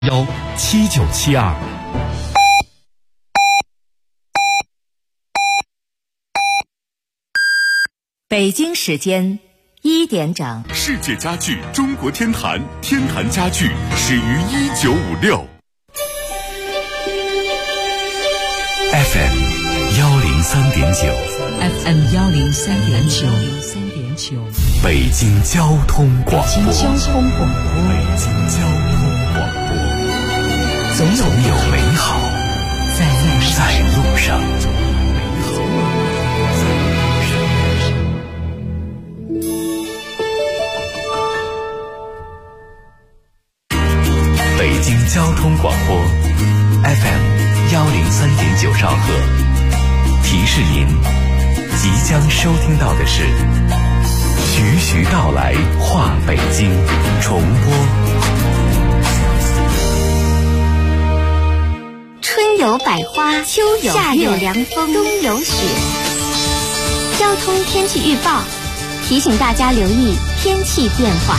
7972。 北京时间1点整。 世界家具中国天坛，天坛家具始于1956。 FM 103.9 FM 103.9， 北京交通广播。总有美好在路上。北京交通广播 FM 103.9兆赫，提示您即将收听到的是徐徐道来话北京重播。 春有百花，秋有夏有凉风，冬有雪。交通天气预报提醒大家留意天气变化。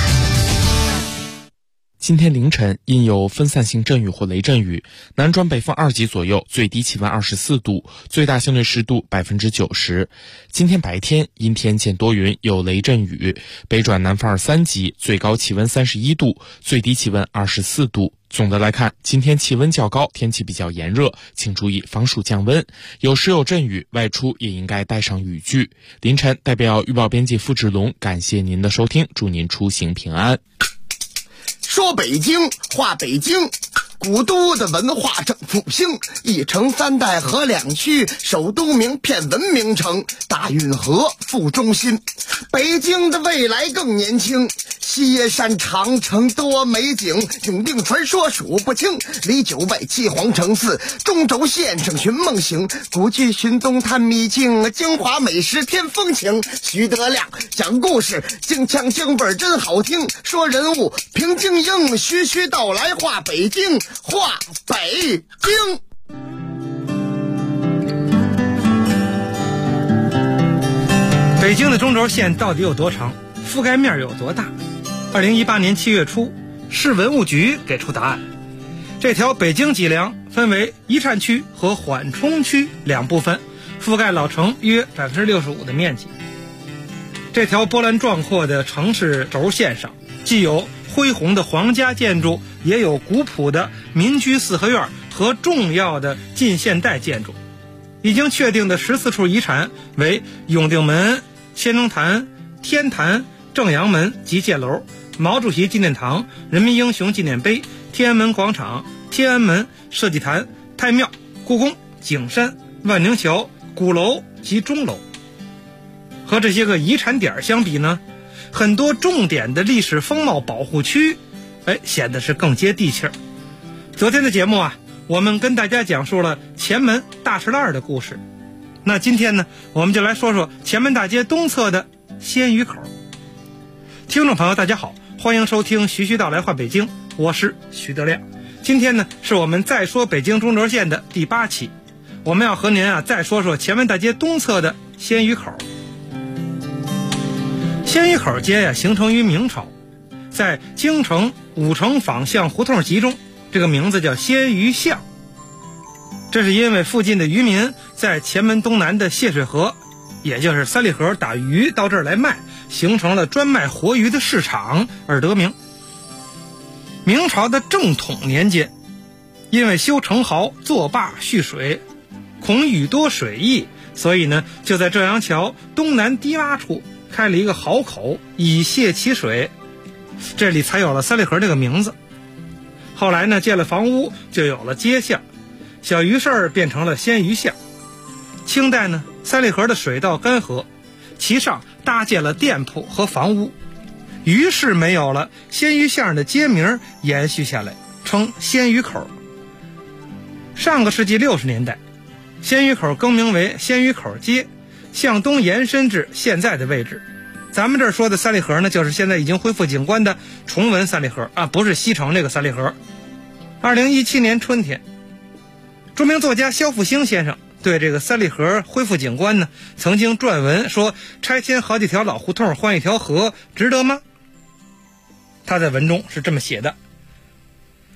今天凌晨因有分散性阵雨或雷阵雨，南转北风2级左右，最低气温24度，最大相对湿度90%。今天白天阴天见多云，有雷阵雨，北转南风3级，最高气温31度，最低气温24度。总的来看，今天气温较高，天气比较炎热，请注意防暑降温。有时有阵雨，外出也应该带上雨具。凌晨代表预报编辑付志龙，感谢您的收听，祝您出行平安。 说北京话北京，古都的文化正复兴，一城三代河两区，首都名片文明城，大运河副中心。北京的未来更年轻，西山长城多美景，永定传说数不清，离9外7皇城4，中轴线上寻梦行，古迹寻踪探秘境，京华美食添风情。徐德亮讲故事，京腔京味真好听，说人物平静应，徐徐道来话北京，话北京。 北京的中轴线到底有多长，覆盖面有多大？2018年7月初，市文物局给出答案。这条北京脊梁分为遗产区和缓冲区两部分，覆盖老城约65%的面积。这条波澜壮阔的城市轴线上，既有恢宏的皇家建筑，也有古朴的民居四合院和重要的近现代建筑。已经确定的14处遗产为永定门、先农坛、天坛、正阳门及箭楼、毛主席纪念堂、人民英雄纪念碑、天安门广场、天安门设计坛、太庙、故宫、景山、万宁桥、鼓楼及钟楼。和这些个遗产点相比呢，很多重点的历史风貌保护区显得是更接地气儿。昨天的节目啊，我们跟大家讲述了前门大栅栏的故事。那今天呢，我们就来说说前门大街东侧的鲜鱼口。听众朋友大家好，欢迎收听徐徐道来话北京，我是徐德亮。今天呢，是我们再说北京中轴线的第8期，我们要和您再说说前门大街东侧的鲜鱼口。鲜鱼口街形成于明朝，在京城5城坊巷胡同集中，这个名字叫鲜鱼巷。这是因为附近的渔民在前门东南的泄水河，也就是三里河打鱼到这儿来卖，形成了专卖活鱼的市场而得名。明朝的正统年间，因为修城壕作坝蓄水，恐雨多水溢，所以呢，就在正阳桥东南低洼处开了一个壕口以泄其水，这里才有了三里河这个名字。后来呢，建了房屋，就有了街巷，小鱼市变成了鲜鱼巷。清代呢，三里河的水道干涸，其上搭建了店铺和房屋，于是没有了，鲜鱼巷的街名延续下来，称鲜鱼口。上个世纪60年代，鲜鱼口更名为鲜鱼口街，向东延伸至现在的位置。咱们这儿说的三里河呢，就是现在已经恢复景观的崇文三里河不是西城这个三里河。2017年春天，著名作家萧复兴先生对这个三里河恢复景观呢，曾经撰文说，拆迁好几条老胡同换一条河，值得吗？他在文中是这么写的：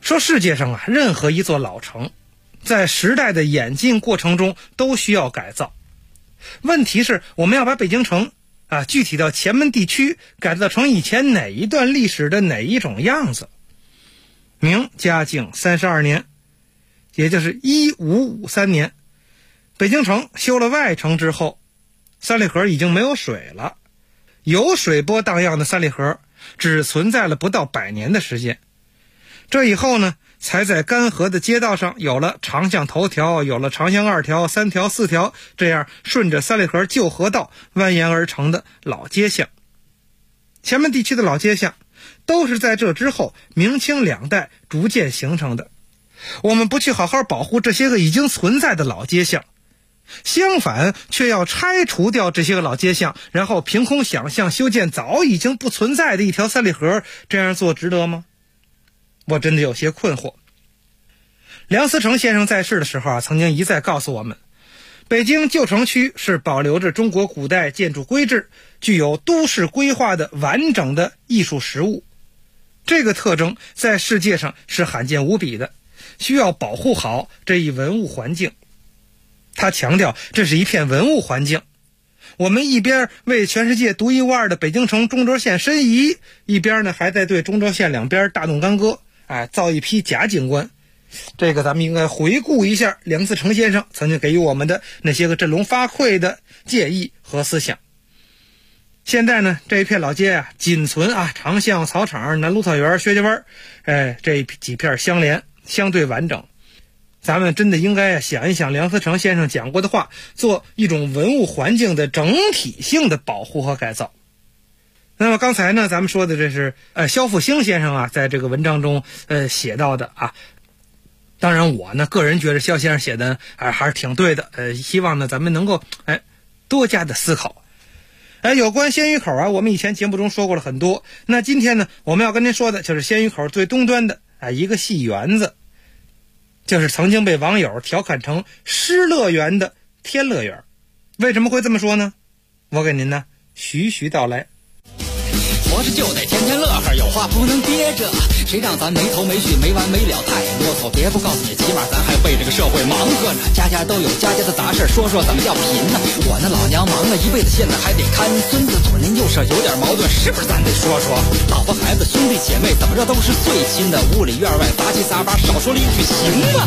说世界上任何一座老城在时代的演进过程中都需要改造，问题是我们要把北京城具体到前门地区改造成以前哪一段历史的哪一种样子。明嘉靖32年，也就是1553年，北京城修了外城之后，三里河已经没有水了，有水波荡漾的三里河只存在了不到100年的时间。这以后呢，才在干河的街道上有了长巷头条，有了长巷2条、3条、4条，这样顺着三里河旧河道蜿蜒而成的老街巷。前门地区的老街巷都是在这之后明清2代逐渐形成的。我们不去好好保护这些个已经存在的老街巷，相反却要拆除掉这些个老街巷，然后凭空想象修建早已经不存在的一条三里河，这样做值得吗？我真的有些困惑。梁思成先生在世的时候曾经一再告诉我们，北京旧城区是保留着中国古代建筑规制，具有都市规划的完整的艺术实物。这个特征在世界上是罕见无比的，需要保护好这一文物环境。他强调这是一片文物环境，我们一边为全世界独一无二的北京城中轴线申遗，一边呢还在对中轴线两边大动干戈，造一批假景观。这个咱们应该回顾一下梁思成先生曾经给予我们的那些个振聋发聩的建议和思想。现在呢，这一片老街仅存长巷、草场、南路草园、薛家湾，这几片相连，相对完整。咱们真的应该想一想梁思成先生讲过的话，做一种文物环境的整体性的保护和改造。那么刚才呢，咱们说的这是萧复兴先生在这个文章中写到的当然我呢个人觉得萧先生写的还是挺对的，希望呢咱们能够多加的思考。有关鲜鱼口我们以前节目中说过了很多。那今天呢，我们要跟您说的就是鲜鱼口最东端的一个戏园子，就是曾经被网友调侃成失乐园的天乐园。为什么会这么说呢？我给您呢徐徐道来。 活着就得天天乐呵，有话不能憋着，谁让咱没头没绪没完没了太啰嗦。别不告诉你，起码咱还为这个社会忙活呢。家家都有家家的杂事，说说怎么叫贫呢？我那老娘忙了一辈子，现在还得看孙子，左邻右舍有点矛盾，是不是咱得说说？老婆孩子兄弟姐妹怎么着都是最亲的，屋里院外杂七杂八，少说了一句行吗？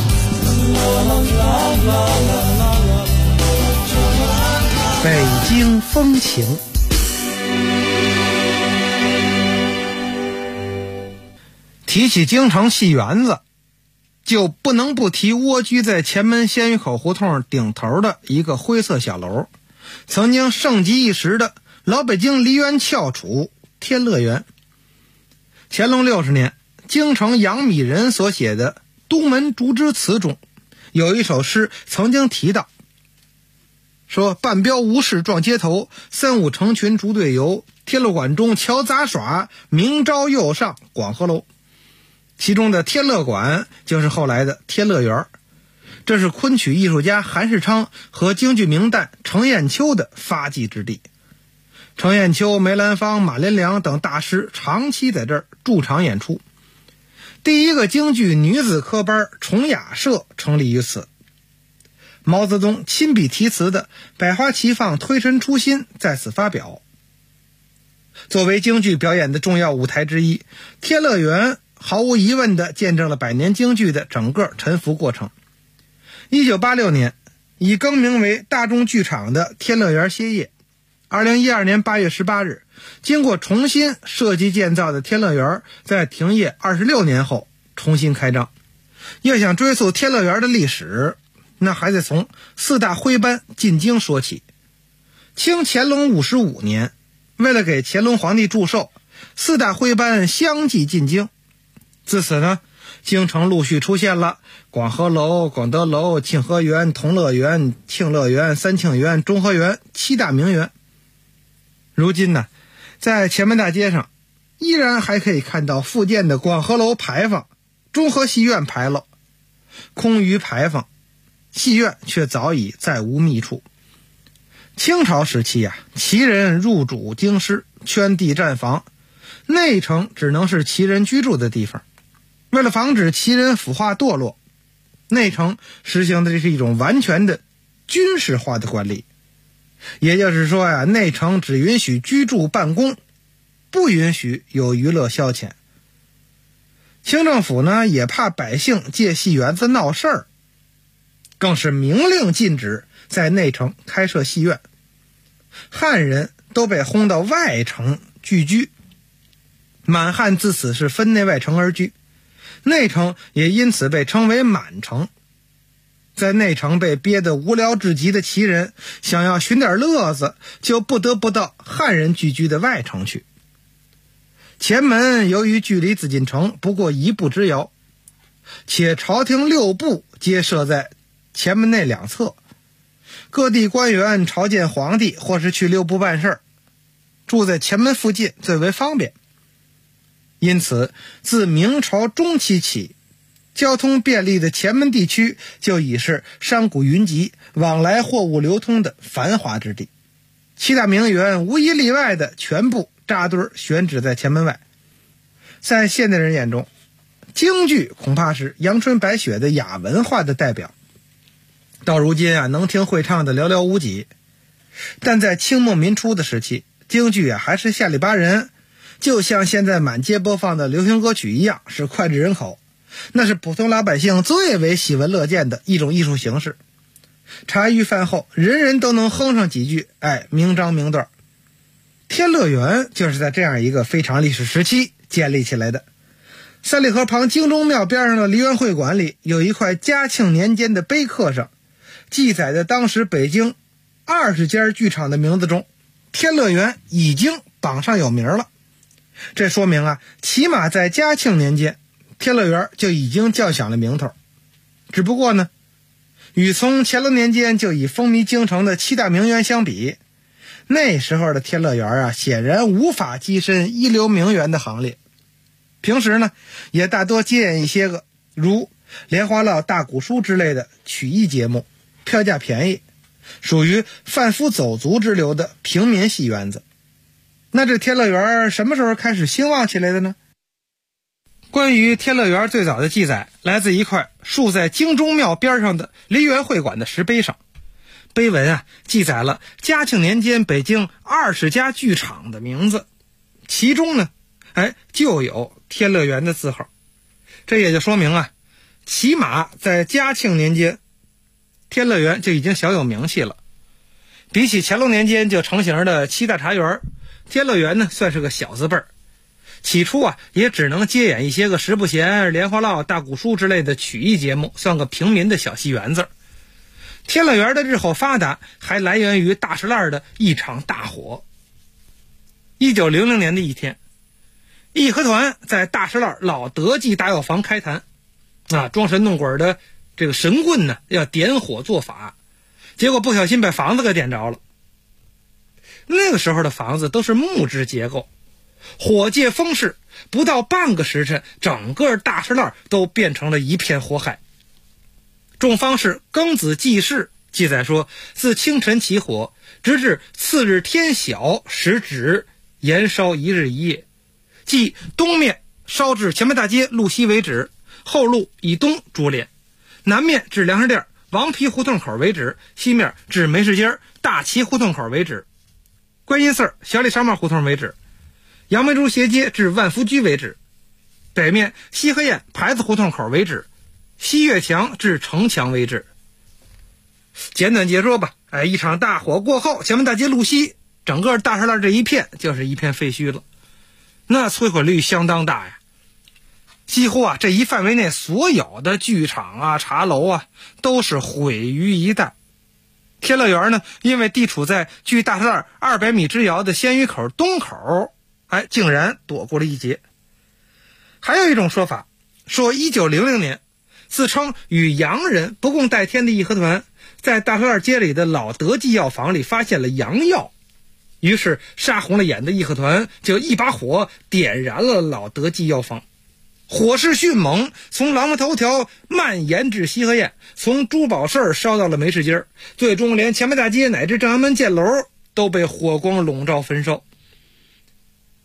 北京风情。提起京城戏园子，就不能不提蜗居在前门鲜鱼口胡同顶头的一个灰色小楼，曾经盛极一时的老北京梨园翘楚天乐园。乾隆60年，京城杨米人所写的《都门竹枝词》中有一首诗曾经提到，说半标无事撞街头，3、5成群逐队游，天乐馆中瞧杂耍，明朝又上广和楼。其中的天乐馆就是后来的天乐园，这是昆曲艺术家韩世昌和京剧名旦程砚秋的发迹之地。程砚秋、梅兰芳、马连良等大师长期在这儿驻场演出。第一个京剧女子科班崇雅社成立于此。毛泽东亲笔题词的百花齐放推陈出新在此发表。作为京剧表演的重要舞台之一，天乐园毫无疑问地见证了百年京剧的整个沉浮过程。1986年，以更名为大众剧场的天乐园歇业。2012年8月18日，经过重新设计建造的天乐园在停业26年后重新开张。要想追溯天乐园的历史，那还得从4大徽班进京说起。清乾隆55年，为了给乾隆皇帝祝寿，4大徽班相继进京。自此呢，京城陆续出现了广和楼、广德楼、庆和园、同乐园、庆乐园、三庆园、中和园7大名园。如今呢，在前门大街上依然还可以看到复建的广和楼牌坊、中和戏院牌楼。空余牌坊，戏院却早已再无觅处。清朝时期旗人入主京师，圈地占房，内城只能是旗人居住的地方。 为了防止旗人腐化堕落，内城实行的这是一种完全的军事化的管理。也就是说呀，内城只允许居住办公，不允许有娱乐消遣。清政府呢也怕百姓借戏园子闹事儿，更是明令禁止在内城开设戏院。汉人都被轰到外城聚居，满汉自此是分内外城而居，内城也因此被称为满城。在内城被憋得无聊至极的旗人，想要寻点乐子，就不得不到汉人聚居的外城去。前门由于距离紫禁城不过1步之遥，且朝廷6部皆设在前门内两侧，各地官员朝见皇帝或是去6部办事，住在前门附近最为方便。因此自明朝中期起，交通便利的前门地区就已是商贾云集、往来货物流通的繁华之地。7大名园无一例外的全部扎堆选址在前门外。在现代人眼中，京剧恐怕是阳春白雪的雅文化的代表，到如今能听会唱的寥寥无几。但在清末民初的时期，京剧还是下里巴人，就像现在满街播放的流行歌曲一样，是脍炙人口，那是普通老百姓最为喜闻乐见的一种艺术形式。茶余饭后人人都能哼上几句，名章名段。天乐园就是在这样一个非常历史时期建立起来的。三里河旁京中庙边上的梨园会馆里有一块嘉庆年间的碑刻上，记载的当时北京20家剧场的名字中，天乐园已经榜上有名了。这说明起码在嘉庆年间，天乐园就已经叫响了名头。只不过呢，与从乾隆年间就已风靡京城的7大名园相比，那时候的天乐园显然无法跻身一流名园的行列。平时呢，也大多接演一些个如莲花落、大鼓书之类的曲艺节目，票价便宜，属于贩夫走卒之流的平民戏园子。那这天乐园什么时候开始兴旺起来的呢？关于天乐园最早的记载，来自一块竖在京中庙边上的梨园会馆的石碑上。碑文记载了嘉庆年间北京20家剧场的名字，其中呢就有天乐园的字号。这也就说明起码在嘉庆年间，天乐园就已经小有名气了。比起乾隆年间就成型的7大茶园，天乐园呢算是个小字辈儿。起初也只能接演一些个十不闲、莲花落、大鼓书之类的曲艺节目，算个平民的小戏园子。天乐园的日后发达还来源于大石烂的一场大火。1900年的一天，义和团在大石烂老德记大药房开坛，装神弄鬼的这个神棍呢要点火做法，结果不小心把房子给点着了。那个时候的房子都是木质结构，火借风势，不到半个时辰，整个大石烂都变成了一片火海。众方士庚子记事记载说，自清晨起火，直至次日天晓时止，延烧1日1夜，即东面烧至前门大街路西为止，后路以东株连，南面至粮食店王皮胡同口为止，西面至梅市街大旗胡同口为止，观音寺小李商贸胡同为止，杨梅竹斜街至万福居为止，北面西河堰牌子胡同口为止，西岳墙至城墙为止。简短截说吧，一场大火过后，前门大街路西整个大石烂这一片就是一片废墟了，那摧毁率相当大呀。几乎这一范围内所有的剧场茶楼都是毁于一旦。天乐园呢，因为地处在距大石烂200米之遥的鲜鱼口东口，竟然躲过了一劫。还有一种说法，说1900年，自称与洋人不共戴天的义和团，在大石烂街里的老德记药房里发现了洋药，于是杀红了眼的义和团就一把火点燃了老德记药房。火势迅猛，从廊坊头条蔓延至西河堰，从珠宝市烧到了梅市街，最终连前门大街乃至正阳门箭楼都被火光笼罩焚烧。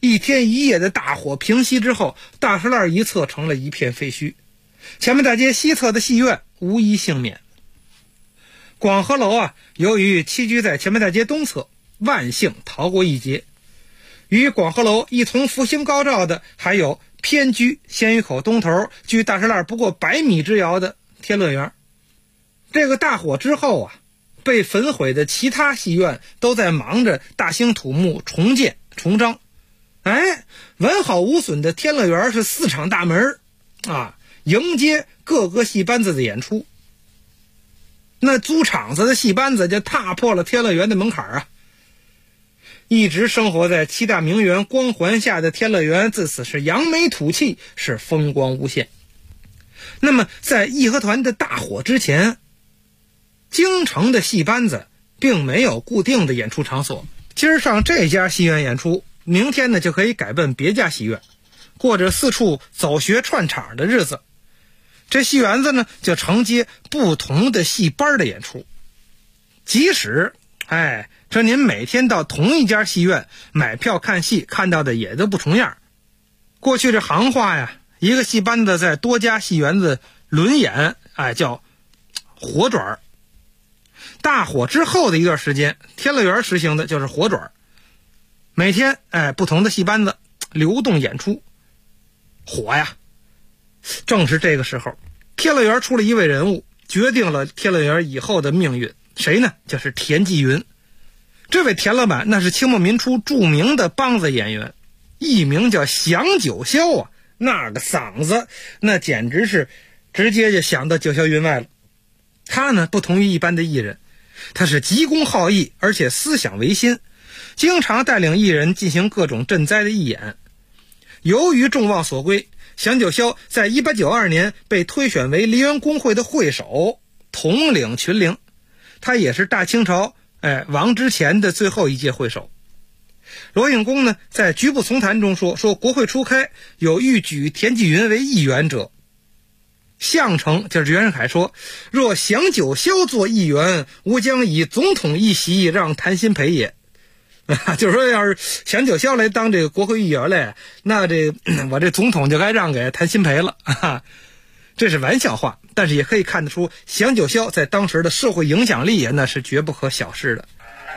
1天1夜的大火平息之后，大石栏一侧成了一片废墟，前门大街西侧的戏院无一幸免。广和楼由于栖居在前门大街东侧，万幸逃过一劫。与广和楼一同福星高照的还有偏居鲜鱼口东头，距大石栏不过100米之遥的天乐园。这个大火之后被焚毁的其他戏院都在忙着大兴土木、重建重张。完好无损的天乐园是4场大门迎接各个戏班子的演出。那租场子的戏班子就踏破了天乐园的门槛一直生活在7大名园光环下的天乐园自此是扬眉吐气，是风光无限。那么在义和团的大火之前，京城的戏班子并没有固定的演出场所，今儿上这家戏院演出，明天呢就可以改奔别家戏院，过着四处走学串场的日子。这戏园子呢就承接不同的戏班的演出。即使这您每天到同一家戏院买票看戏，看到的也都不重样。过去这行话一个戏班子在多家戏园子轮演叫火转。大火之后的一段时间，天乐园实行的就是火转，每天不同的戏班子流动演出。火正是这个时候，天乐园出了一位人物，决定了天乐园以后的命运。谁呢？就是田纪云。这位田老板那是清末民初著名的梆子演员，艺名叫响九霄那个嗓子那简直是直接就响到九霄云外了。他呢不同于一般的艺人，他是急公好义，而且思想维新，经常带领艺人进行各种赈灾的义演。由于众望所归，响九霄在1892年被推选为梨园公会的会首，统领群灵。他也是大清朝亡之前的最后一届会首。罗应公呢在局部丛谈中说国会初开，有欲举田纪云为议员者。项城就是袁世凯说，若响九霄做议员，吾将以总统一席让谭鑫培也。就是说要是响九霄来当这个国会议员来，那我这总统就该让给谭鑫培了。这是玩笑话，但是也可以看得出响九霄在当时的社会影响力那是绝不可小视的。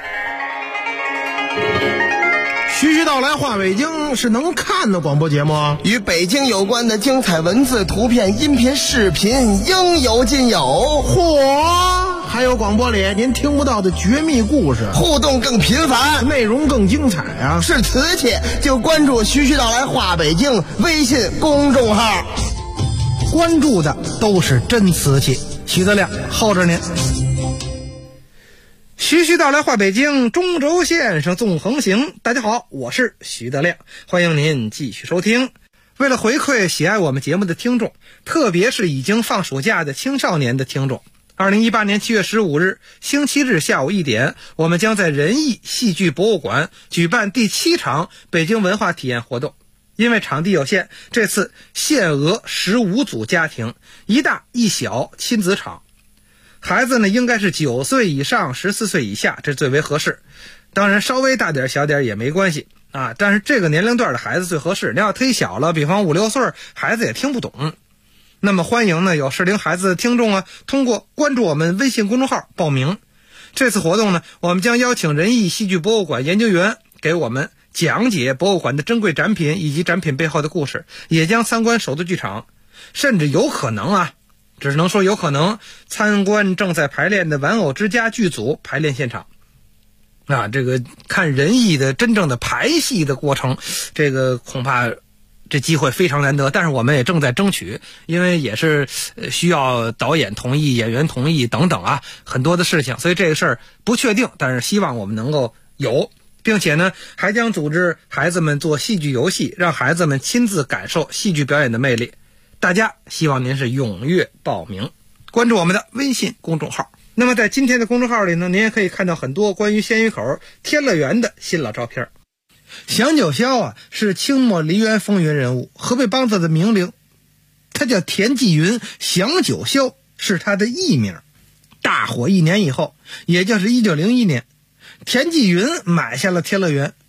徐徐道来话北京是能看的广播节目与北京有关的精彩文字、图片、音频、视频应有尽有。 嚯，还有广播里您听不到的绝密故事， 互动更频繁， 内容更精彩是瓷器就关注徐徐道来话北京微信公众号， 关注的都是真瓷器。徐德亮候着您。徐徐道来话北京，中轴线上纵横行。大家好，我是徐德亮，欢迎您继续收听。为了回馈喜爱我们节目的听众，特别是已经放暑假的青少年的听众，2018年7月15日星期日下午1点，我们将在仁义戏剧博物馆举办第7场北京文化体验活动。因为场地有限，这次限额15组家庭，一大一小亲子场。孩子呢应该是9岁以上14岁以下，这最为合适。当然稍微大点小点也没关系但是这个年龄段的孩子最合适。你要忒小了，比方5、6岁，孩子也听不懂。那么欢迎呢有适龄孩子的听众通过关注我们微信公众号报名。这次活动呢，我们将邀请仁义戏剧博物馆研究员给我们讲解博物馆的珍贵展品以及展品背后的故事，也将参观首都剧场，甚至有可能只能说有可能参观正在排练的玩偶之家剧组排练现场这个看仁义的真正的排戏的过程，这个恐怕这机会非常难得，但是我们也正在争取，因为也是需要导演同意、演员同意等等很多的事情，所以这个事儿不确定，但是希望我们能够有，并且呢还将组织孩子们做戏剧游戏，让孩子们亲自感受戏剧表演的魅力。大家希望您是踊跃报名，关注我们的微信公众号。那么在今天的公众号里呢，您也可以看到很多关于鲜鱼口天乐园的新老照片。响九霄是清末梨园风云人物，河北梆子的名伶，他叫田纪云，响九霄是他的艺名。大火1年以后，也就是1901年，田纪云买下了天乐园，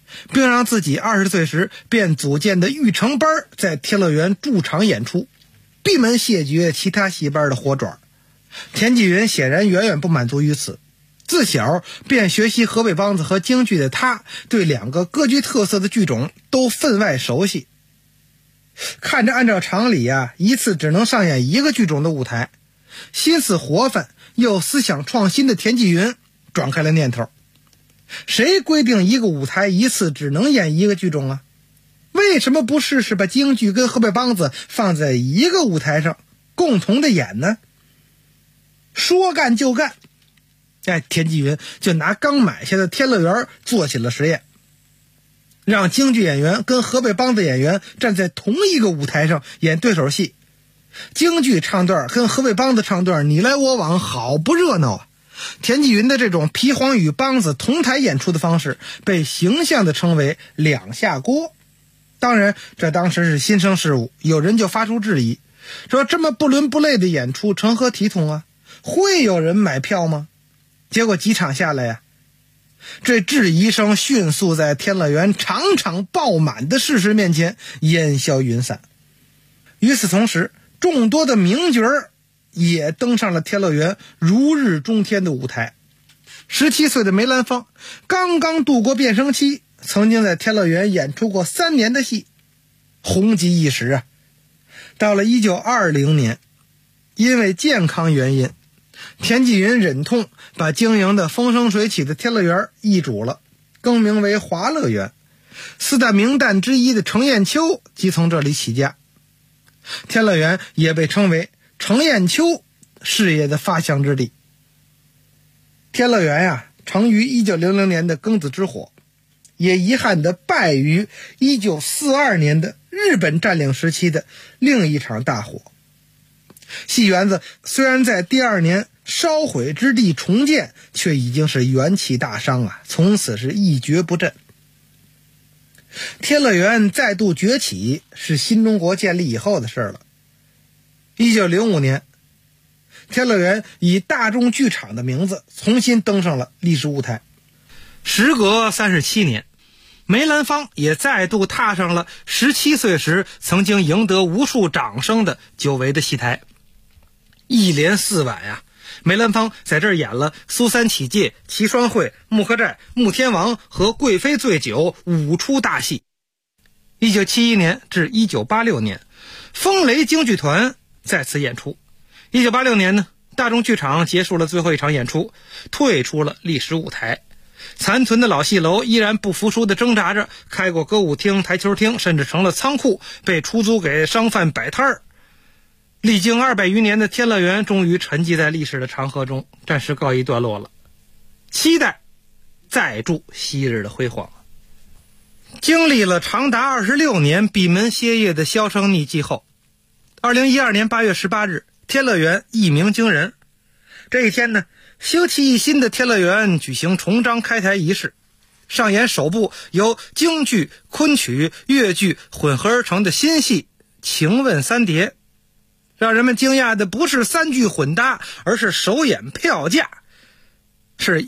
并让自己20岁时便组建的育成班在天乐园驻场演出，闭门谢绝其他戏班的活爪。田纪云显然远远不满足于此，自小便学习河北梆子和京剧的他，对两个各具特色的剧种都分外熟悉。看着按照常理一次只能上演一个剧种的舞台，心思活泛又思想创新的田纪云转开了念头。谁规定一个舞台一次只能演一个剧种啊？为什么不试试把京剧跟河北梆子放在一个舞台上共同的演呢？说干就干，田纪云就拿刚买下的天乐园做起了实验，让京剧演员跟河北梆子演员站在同一个舞台上演对手戏。京剧唱段跟河北梆子唱段你来我往，好不热闹啊！田纪云的这种皮黄与梆子同台演出的方式被形象地称为两下锅。当然这当时是新生事物，有人就发出质疑，说这么不伦不类的演出成何体统啊？会有人买票吗？结果几场下来这质疑声迅速在天乐园场场爆满的事实面前烟消云散。与此同时，众多的名角也登上了天乐园如日中天的舞台。17岁的梅兰芳刚刚度过变声期，曾经在天乐园演出过3年的戏，红极一时到了1920年，因为健康原因，田纪云忍痛把经营的风生水起的天乐园易主了，更名为华乐园。4大名旦之一的程砚秋即从这里起家，天乐园也被称为程砚秋事业的发祥之地。天乐园成于1900年的庚子之火，也遗憾地败于1942年的日本占领时期的另一场大火。戏园子虽然在第2年烧毁之地重建，却已经是元气大伤从此是一蹶不振。天乐园再度崛起是新中国建立以后的事了。1905年，天乐园以大众剧场的名字重新登上了历史舞台。时隔37年，梅兰芳也再度踏上了17岁时曾经赢得无数掌声的久违的戏台。一连4晚梅兰芳在这儿演了苏三起解、齐双会、穆克寨、穆天王和贵妃醉酒5出大戏。1971年至1986年，风雷京剧团再次演出。1986年呢，大众剧场结束了最后一场演出，退出了历史舞台。残存的老戏楼依然不服输地挣扎着，开过歌舞厅、台球厅，甚至成了仓库，被出租给商贩摆摊儿。历经200余年的天乐园终于沉寂在历史的长河中，暂时告一段落了。期待再铸昔日的辉煌。经历了长达26年闭门歇业的销声匿迹后，2012年8月18日，天乐园一鸣惊人。这一天呢，修葺一新的天乐园举行重张开台仪式，上演首部由京剧、昆曲、越剧混合而成的新戏《情问三叠》。让人们惊讶的不是3剧混搭，而是首演票价是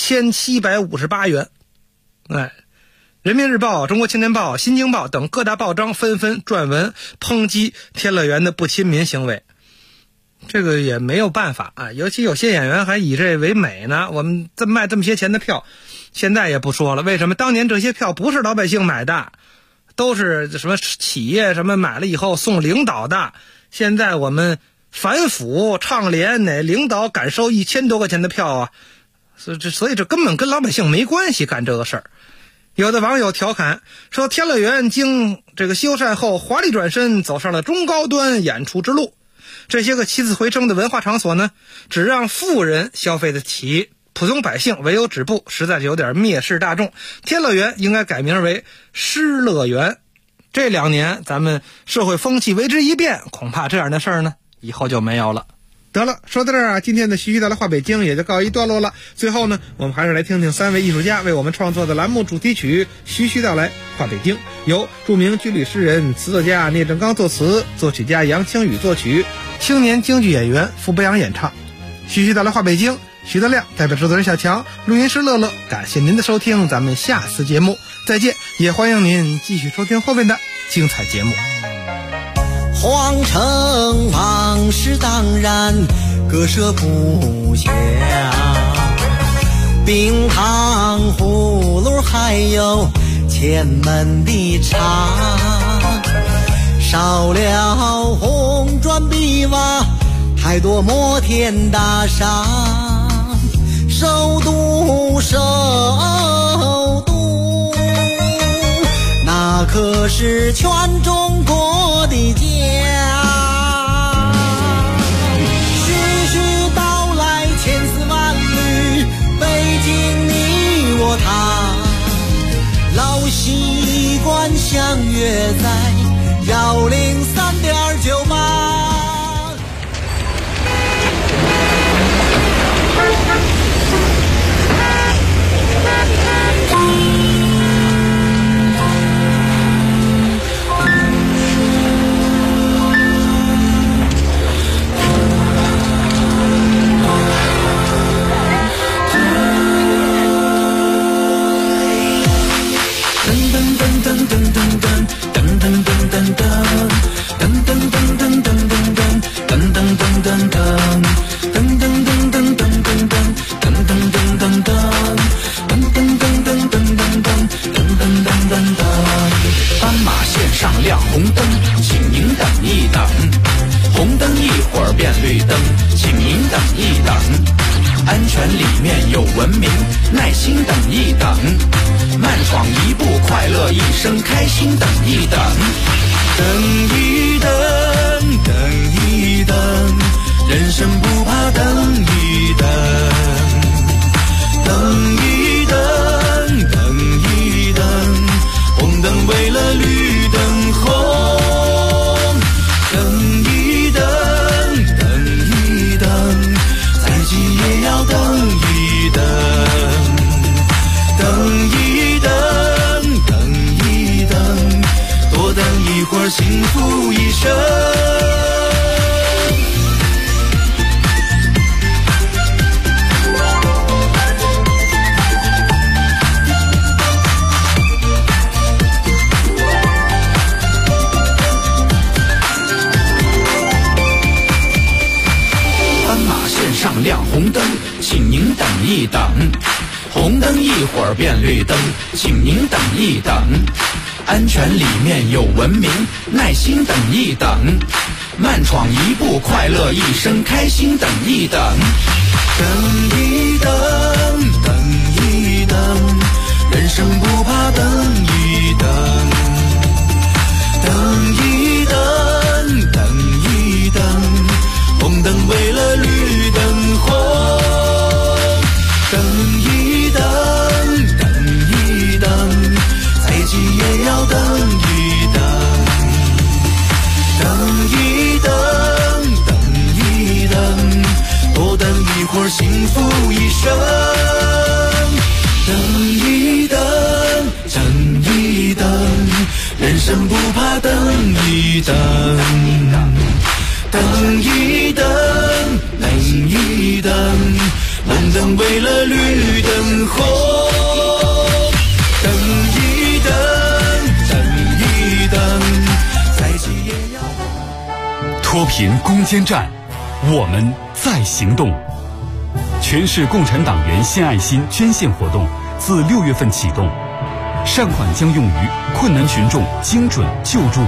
1758元。人民日报、中国青年报、新京报等各大报章纷纷撰文抨击天乐园的不亲民行为。这个也没有办法尤其有些演员还以这为美呢。我们卖这么些钱的票，现在也不说了。为什么当年这些票不是老百姓买的，都是什么企业什么买了以后送领导的？现在我们反腐倡廉，哪领导敢收1000多块钱的票所以这根本跟老百姓没关系，干这个事儿。有的网友调侃说，天乐园经这个修缮后华丽转身，走上了中高端演出之路。这些个起死回生的文化场所呢，只让富人消费得起，普通百姓唯有止步，实在是有点蔑视大众。天乐园应该改名为失乐园。这2年咱们社会风气为之一变，恐怕这样的事儿呢以后就没有了。得了，说到这儿今天的徐徐道来话北京也就告一段落了。最后呢，我们还是来听听3位艺术家为我们创作的栏目主题曲《徐徐道来话北京》，由著名军旅诗人、词作家聂正刚作词，作曲家杨清宇作曲，青年京剧演员傅博洋演唱。徐徐道来话北京， 徐德亮代表制作人小强，录音师乐乐，感谢您的收听，咱们下次节目再见，也欢迎您继续收听后面的精彩节目。 皇城往事当然割舍不下，冰糖葫芦还有前门的茶，少了红砖碧瓦，太多摩天大厦，首都首都，那可是全中国的家。徐徐道来千丝万缕，北京你我他，老习惯相约在103.98。 斑马线上亮红灯，请您等一等。红灯一会儿变绿灯，请您等一等。安全里面有文明，耐心等一等。慢闯一步，快乐一生，开心等一等。等一等，等一等，人生不怕等一等。等一等，等一等，红灯为了绿灯红。等一等，等一等，再急也要等一等。等一等，等一等，多等一会儿，幸福一生。上亮红灯，请您等一等。红灯一会儿变绿灯，请您等一等。安全里面有文明，耐心等一等。慢闯一步，快乐一生，开心等一等。等一等，等一等，人生不怕等一等。等一等，等一等，红灯为了绿灯红。等一等，等一等，再急也要等一等。等一等，等一等，多等一会儿，幸福一生。等一等，等一等，人生不怕等一等。等一等，等一等，红灯为了绿灯红。等一等，等一等，再急也要。 脱贫攻坚战，我们在行动。全市共产党员献爱心捐献活动自6月份启动，善款将用于困难群众精准救助。